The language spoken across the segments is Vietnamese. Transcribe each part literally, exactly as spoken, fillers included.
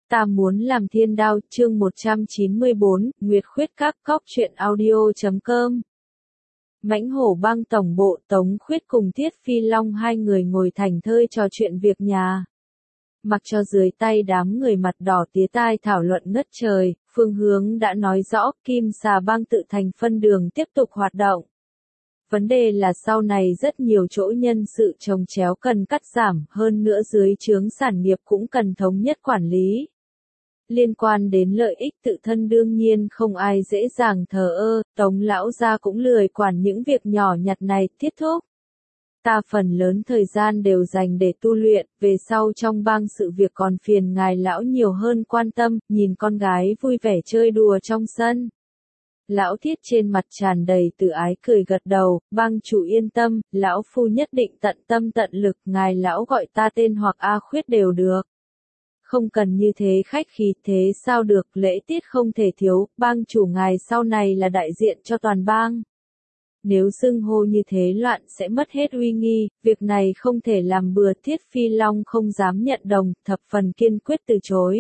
Ta muốn làm thiên đao, chương một trăm chín mươi bốn, Nguyệt Khuyết các cóc truyện audio chấm com. Mãnh Hổ Bang tổng bộ, Tống Khuyết cùng Thiết Phi Long hai người ngồi thảnh thơi trò chuyện việc nhà. Mặc cho dưới tay đám người mặt đỏ tía tai thảo luận ngất trời, phương hướng đã nói rõ, Kim Xà Bang tự thành phân đường tiếp tục hoạt động. Vấn đề là sau này rất nhiều chỗ nhân sự chồng chéo cần cắt giảm, hơn nữa dưới trướng sản nghiệp cũng cần thống nhất quản lý. Liên quan đến lợi ích tự thân đương nhiên không ai dễ dàng thờ ơ, Tống lão gia cũng lười quản những việc nhỏ nhặt này, thiết thúc. Ta phần lớn thời gian đều dành để tu luyện, về sau trong bang sự việc còn phiền ngài lão nhiều hơn quan tâm, nhìn con gái vui vẻ chơi đùa trong sân. Lão Thiết trên mặt tràn đầy tự ái cười gật đầu, bang chủ yên tâm, lão phu nhất định tận tâm tận lực, ngài lão gọi ta tên hoặc A Khuyết đều được. Không cần như thế khách khí, thế sao được, lễ tiết không thể thiếu, bang chủ ngài sau này là đại diện cho toàn bang. Nếu xưng hô như thế loạn sẽ mất hết uy nghi, việc này không thể làm bừa. Thiết Phi Long không dám nhận đồng, thập phần kiên quyết từ chối.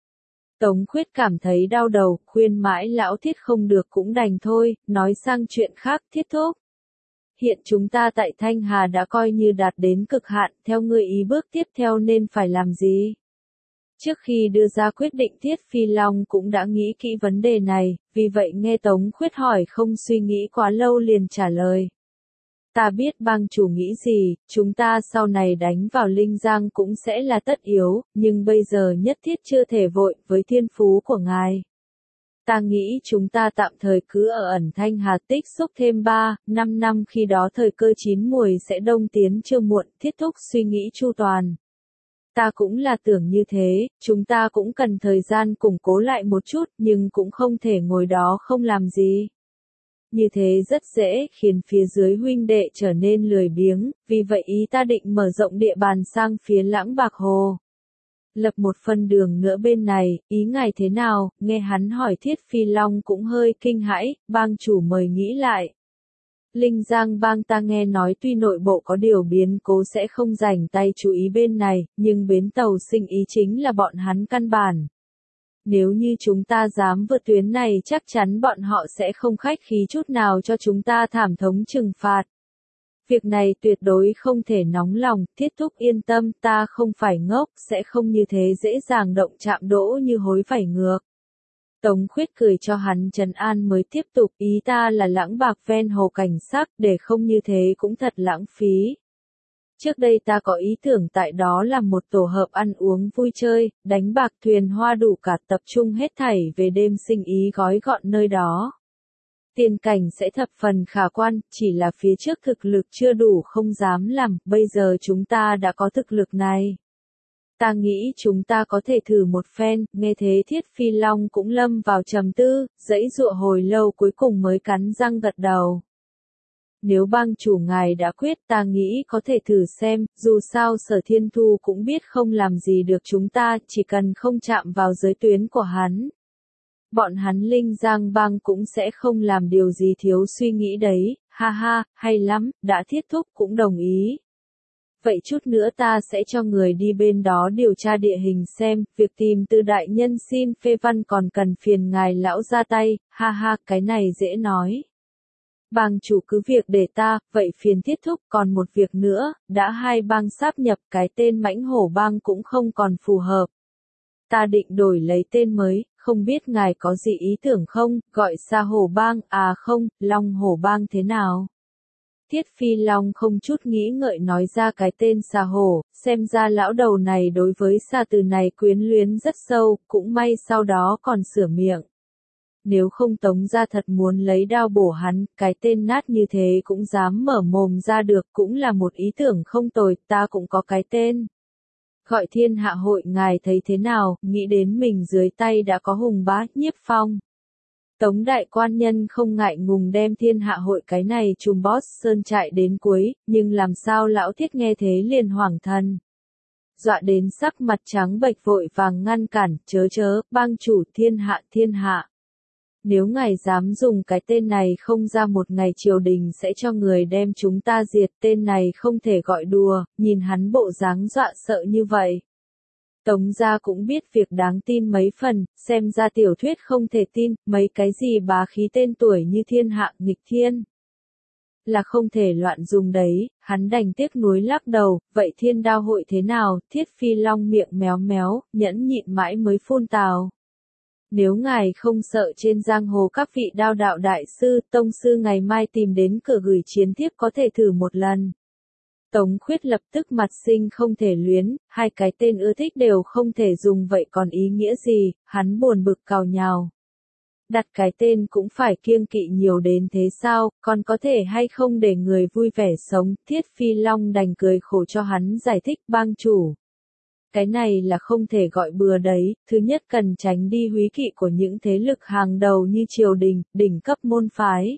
Tống Khuyết cảm thấy đau đầu, khuyên mãi lão Thiết không được cũng đành thôi, nói sang chuyện khác. Thiết thúc. Hiện chúng ta tại Thanh Hà đã coi như đạt đến cực hạn, theo ngươi ý bước tiếp theo nên phải làm gì? Trước khi đưa ra quyết định Thiết Phi Long cũng đã nghĩ kỹ vấn đề này, vì vậy nghe Tống Khuyết hỏi không suy nghĩ quá lâu liền trả lời. Ta biết bang chủ nghĩ gì, chúng ta sau này đánh vào Linh Giang cũng sẽ là tất yếu, nhưng bây giờ nhất thiết chưa thể vội, với thiên phú của ngài. Ta nghĩ chúng ta tạm thời cứ ở ẩn Thanh Hà tích xúc thêm ba, năm năm, khi đó thời cơ chín muồi sẽ đông tiến chưa muộn. Thiết thúc suy nghĩ chu toàn. Ta cũng là tưởng như thế, chúng ta cũng cần thời gian củng cố lại một chút, nhưng cũng không thể ngồi đó không làm gì. Như thế rất dễ khiến phía dưới huynh đệ trở nên lười biếng, vì vậy ý ta định mở rộng địa bàn sang phía Lãng Bạc Hồ. Lập một phân đường nữa bên này, ý ngài thế nào? Nghe hắn hỏi Thiết Phi Long cũng hơi kinh hãi, bang chủ mời nghĩ lại. Linh Giang bang ta nghe nói tuy nội bộ có điều biến cố sẽ không rảnh tay chú ý bên này, nhưng bến tàu sinh ý chính là bọn hắn căn bản. Nếu như chúng ta dám vượt tuyến này chắc chắn bọn họ sẽ không khách khí chút nào cho chúng ta thảm thống trừng phạt. Việc này tuyệt đối không thể nóng lòng, Thiết thúc yên tâm, ta không phải ngốc, sẽ không như thế dễ dàng động chạm đỗ như hối vảy ngược. Tống Khuyết cười cho hắn trấn an mới tiếp tục, ý ta là Lãng Bạc ven hồ cảnh sắc, để không như thế cũng thật lãng phí. Trước đây ta có ý tưởng tại đó là một tổ hợp ăn uống vui chơi, đánh bạc thuyền hoa đủ cả, tập trung hết thảy về đêm sinh ý gói gọn nơi đó. Tiền cảnh sẽ thập phần khả quan, chỉ là phía trước thực lực chưa đủ không dám làm, bây giờ chúng ta đã có thực lực này. Ta nghĩ chúng ta có thể thử một phen, nghe thế Thiết Phi Long cũng lâm vào trầm tư, giãy giụa hồi lâu cuối cùng mới cắn răng gật đầu. Nếu bang chủ ngài đã quyết ta nghĩ có thể thử xem, dù sao Sở Thiên Thu cũng biết không làm gì được chúng ta, chỉ cần không chạm vào giới tuyến của hắn. Bọn hắn Linh Giang bang cũng sẽ không làm điều gì thiếu suy nghĩ đấy, ha ha, hay lắm, đã Thiết thúc cũng đồng ý. Vậy chút nữa ta sẽ cho người đi bên đó điều tra địa hình xem, việc tìm từ đại nhân xin phê văn còn cần phiền ngài lão ra tay, ha ha, cái này dễ nói. Bang chủ cứ việc để ta, vậy phiền Thiết thúc, còn một việc nữa, đã hai bang sáp nhập, cái tên Mãnh Hổ Bang cũng không còn phù hợp. Ta định đổi lấy tên mới, không biết ngài có gì ý tưởng không, gọi Sa Hổ Bang, à không, Long Hổ Bang thế nào? Thiết Phi Long không chút nghĩ ngợi nói ra cái tên Sa Hổ, xem ra lão đầu này đối với Sa từ này quyến luyến rất sâu, cũng may sau đó còn sửa miệng. Nếu không Tống gia thật muốn lấy đao bổ hắn, cái tên nát như thế cũng dám mở mồm ra được, cũng là một ý tưởng không tồi, ta cũng có cái tên. Gọi Thiên Hạ Hội, ngài thấy thế nào, nghĩ đến mình dưới tay đã có Hùng Bá, Nhiếp Phong. Tống đại quan nhân không ngại ngùng đem Thiên Hạ Hội cái này trùm boss sơn trại đến cuối, nhưng làm sao lão Thiết nghe thế liền hoảng thần. Dọa đến sắc mặt trắng bệch vội vàng ngăn cản, chớ chớ, bang chủ Thiên Hạ Thiên Hạ. Nếu ngài dám dùng cái tên này không ra một ngày triều đình sẽ cho người đem chúng ta diệt, tên này không thể gọi đùa, nhìn hắn bộ dáng dọa sợ như vậy. Tống gia cũng biết việc đáng tin mấy phần, xem ra tiểu thuyết không thể tin, mấy cái gì bá khí tên tuổi như thiên hạ nghịch thiên. Là không thể loạn dùng đấy, hắn đành tiếc nuối lắc đầu, vậy thiên đao hội thế nào, Thiết Phi Long miệng méo méo, nhẫn nhịn mãi mới phun tào. Nếu ngài không sợ trên giang hồ các vị đao đạo đại sư, tông sư ngày mai tìm đến cửa gửi chiến thiếp có thể thử một lần. Tống Khuyết lập tức mặt sinh không thể luyến, hai cái tên ưa thích đều không thể dùng vậy còn ý nghĩa gì, hắn buồn bực cào nhào. Đặt cái tên cũng phải kiêng kỵ nhiều đến thế sao, còn có thể hay không để người vui vẻ sống, Thiết Phi Long đành cười khổ cho hắn giải thích bang chủ. Cái này là không thể gọi bừa đấy, thứ nhất cần tránh đi húy kỵ của những thế lực hàng đầu như triều đình, đỉnh cấp môn phái.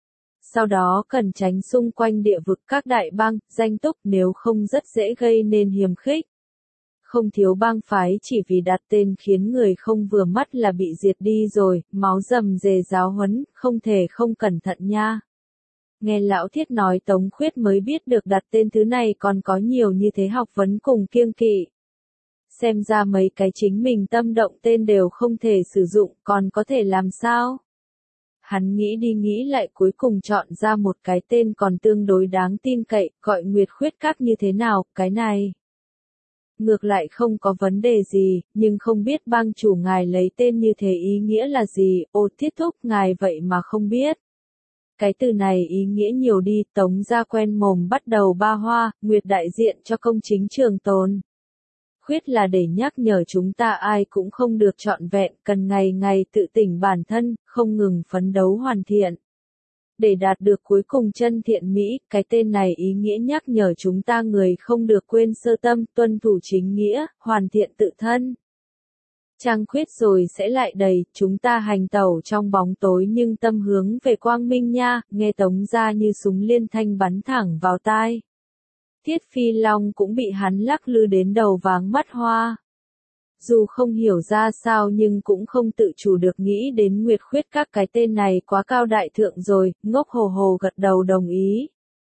Sau đó cần tránh xung quanh địa vực các đại bang, danh túc nếu không rất dễ gây nên hiềm khích. Không thiếu bang phái chỉ vì đặt tên khiến người không vừa mắt là bị diệt đi rồi, máu rầm rề giáo huấn, không thể không cẩn thận nha. Nghe lão Thiết nói Tống Khuyết mới biết được đặt tên thứ này còn có nhiều như thế học vấn cùng kiêng kỵ. Xem ra mấy cái chính mình tâm động tên đều không thể sử dụng, còn có thể làm sao? Hắn nghĩ đi nghĩ lại cuối cùng chọn ra một cái tên còn tương đối đáng tin cậy, gọi Nguyệt Khuyết Các như thế nào, cái này. Ngược lại không có vấn đề gì, nhưng không biết bang chủ ngài lấy tên như thế ý nghĩa là gì, ô Thiết thúc ngài vậy mà không biết. Cái từ này ý nghĩa nhiều đi, Tống gia quen mồm bắt đầu ba hoa, Nguyệt đại diện cho công chính trường tồn. Khuyết là để nhắc nhở chúng ta ai cũng không được trọn vẹn, cần ngày ngày tự tỉnh bản thân, không ngừng phấn đấu hoàn thiện. Để đạt được cuối cùng chân thiện mỹ, cái tên này ý nghĩa nhắc nhở chúng ta người không được quên sơ tâm, tuân thủ chính nghĩa, hoàn thiện tự thân. Trăng khuyết rồi sẽ lại đầy, chúng ta hành tẩu trong bóng tối nhưng tâm hướng về quang minh nha, nghe Tống gia như súng liên thanh bắn thẳng vào tai. Thiết Phi Long cũng bị hắn lắc lư đến đầu váng mắt hoa. Dù không hiểu ra sao nhưng cũng không tự chủ được nghĩ đến Nguyệt Khuyết Các, cái tên này quá cao đại thượng rồi, ngốc hồ hồ gật đầu đồng ý.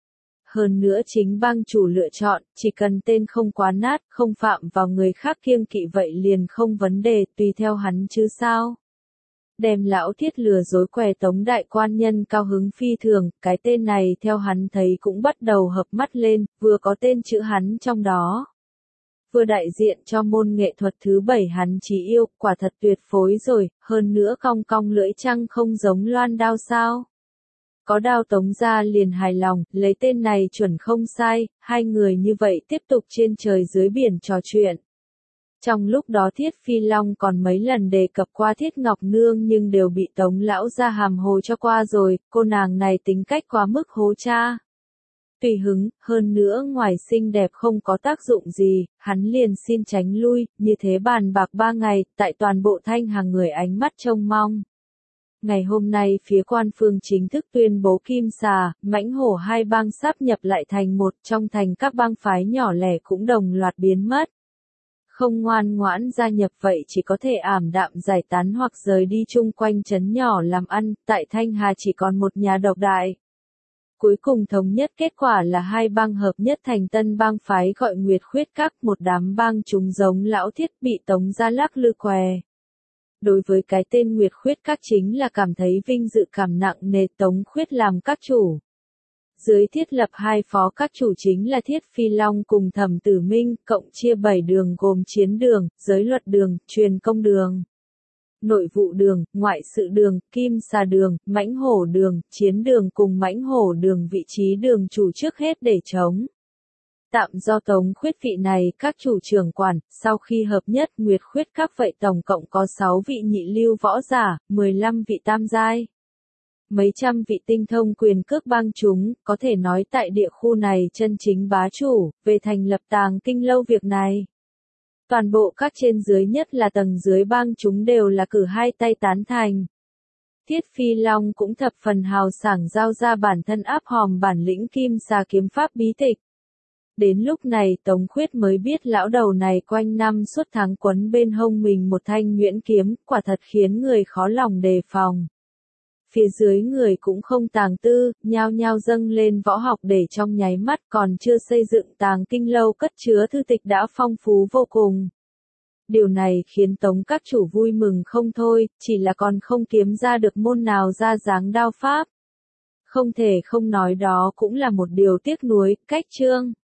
Hơn nữa chính bang chủ lựa chọn, chỉ cần tên không quá nát, không phạm vào người khác kiêng kỵ vậy liền không vấn đề, tùy theo hắn chứ sao. Đem lão Thiết lừa dối què Tống đại quan nhân cao hứng phi thường, cái tên này theo hắn thấy cũng bắt đầu hợp mắt lên, vừa có tên chữ hắn trong đó. Vừa đại diện cho môn nghệ thuật thứ bảy hắn chí yêu, quả thật tuyệt phối rồi, hơn nữa cong cong lưỡi trăng không giống loan đao sao. Có đao Tống gia liền hài lòng, lấy tên này chuẩn không sai, hai người như vậy tiếp tục trên trời dưới biển trò chuyện. Trong lúc đó Thiết Phi Long còn mấy lần đề cập qua Thiết Ngọc Nương nhưng đều bị Tống lão gia hàm hồ cho qua rồi, cô nàng này tính cách quá mức hố cha. Tùy hứng, hơn nữa ngoài xinh đẹp không có tác dụng gì, hắn liền xin tránh lui, như thế bàn bạc ba ngày, tại toàn bộ Thanh Hà người ánh mắt trông mong. Ngày hôm nay phía quan phương chính thức tuyên bố Kim Xà, Mãnh Hổ hai bang sáp nhập lại thành một, trong thành các bang phái nhỏ lẻ cũng đồng loạt biến mất. Không ngoan ngoãn gia nhập vậy chỉ có thể ảm đạm giải tán hoặc rời đi chung quanh trấn nhỏ làm ăn, tại Thanh Hà chỉ còn một nhà độc đại. Cuối cùng thống nhất kết quả là hai bang hợp nhất thành tân bang phái gọi Nguyệt Khuyết Các, một đám bang chúng giống lão Thiết bị Tống gia lắc lư què. Đối với cái tên Nguyệt Khuyết Các chính là cảm thấy vinh dự cảm nặng nề, Tống Khuyết làm các chủ. Dưới thiết lập hai phó các chủ chính là Thiết Phi Long cùng Thẩm Tử Minh, cộng chia bảy đường gồm chiến đường, giới luật đường, truyền công đường, nội vụ đường, ngoại sự đường, kim xà đường, mãnh hổ đường, chiến đường cùng mãnh hổ đường vị trí đường chủ trước hết để chống. Tạm do Tống Khuyết vị này các chủ trưởng quản, sau khi hợp nhất Nguyệt Khuyết Các vậy tổng cộng có sáu vị nhị lưu võ giả, mười lăm vị tam giai. Mấy trăm vị tinh thông quyền cước bang chúng, có thể nói tại địa khu này chân chính bá chủ, về thành lập tàng kinh lâu việc này. Toàn bộ các trên dưới nhất là tầng dưới bang chúng đều là cử hai tay tán thành. Thiết Phi Long cũng thập phần hào sảng giao ra bản thân áp hòm bản lĩnh kim xà kiếm pháp bí tịch. Đến lúc này Tống Khuyết mới biết lão đầu này quanh năm suốt tháng quấn bên hông mình một thanh nhuyễn kiếm, quả thật khiến người khó lòng đề phòng. Phía dưới người cũng không tàng tư, nhao nhao dâng lên võ học để trong nháy mắt còn chưa xây dựng tàng kinh lâu cất chứa thư tịch đã phong phú vô cùng. Điều này khiến Tống các chủ vui mừng không thôi, chỉ là còn không kiếm ra được môn nào ra dáng đao pháp. Không thể không nói đó cũng là một điều tiếc nuối, cách chương.